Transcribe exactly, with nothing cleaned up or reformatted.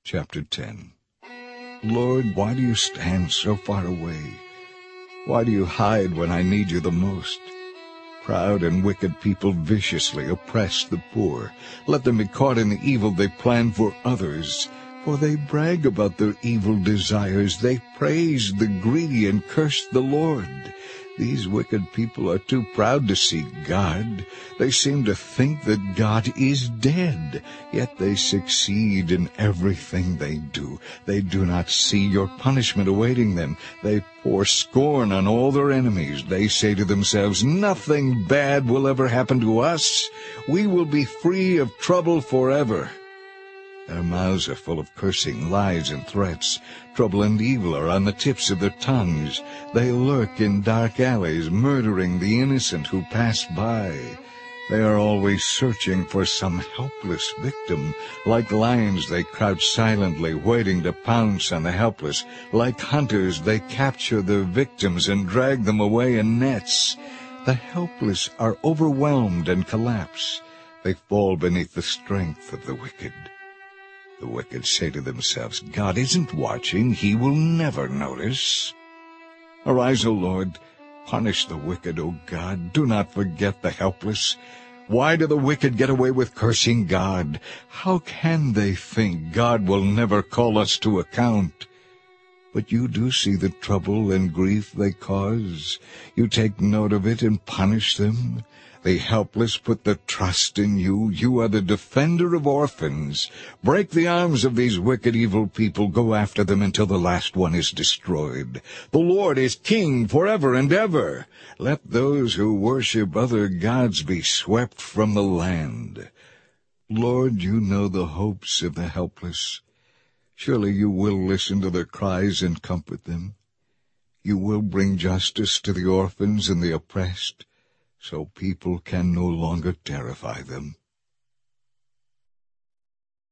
Chapter ten. Lord, why do you stand so far away? Why do you hide when I need you the most? Proud and wicked people viciously oppress the poor. Let them be caught in the evil they plan for others. For they brag about their evil desires. They praise the greedy and curse the Lord. These wicked people are too proud to seek God. They seem to think that God is dead, yet they succeed in everything they do. They do not see your punishment awaiting them. They pour scorn on all their enemies. They say to themselves, nothing bad will ever happen to us. We will be free of trouble forever. Their mouths are full of cursing, lies, and threats. Trouble and evil are on the tips of their tongues. They lurk in dark alleys, murdering the innocent who pass by. They are always searching for some helpless victim. Like lions, they crouch silently, waiting to pounce on the helpless. Like hunters, they capture their victims and drag them away in nets. The helpless are overwhelmed and collapse. They fall beneath the strength of the wicked. The wicked say to themselves, God isn't watching. He will never notice. Arise, O Lord. Punish the wicked, O God. Do not forget the helpless. Why do the wicked get away with cursing God? How can they think God will never call us to account? But you do see the trouble and grief they cause. You take note of it and punish them. The helpless put their trust in you. You are the defender of orphans. Break the arms of these wicked, evil people. Go after them until the last one is destroyed. The Lord is king forever and ever. Let those who worship other gods be swept from the land. Lord, you know the hopes of the helpless. Surely you will listen to their cries and comfort them. You will bring justice to the orphans and the oppressed, so people can no longer terrify them.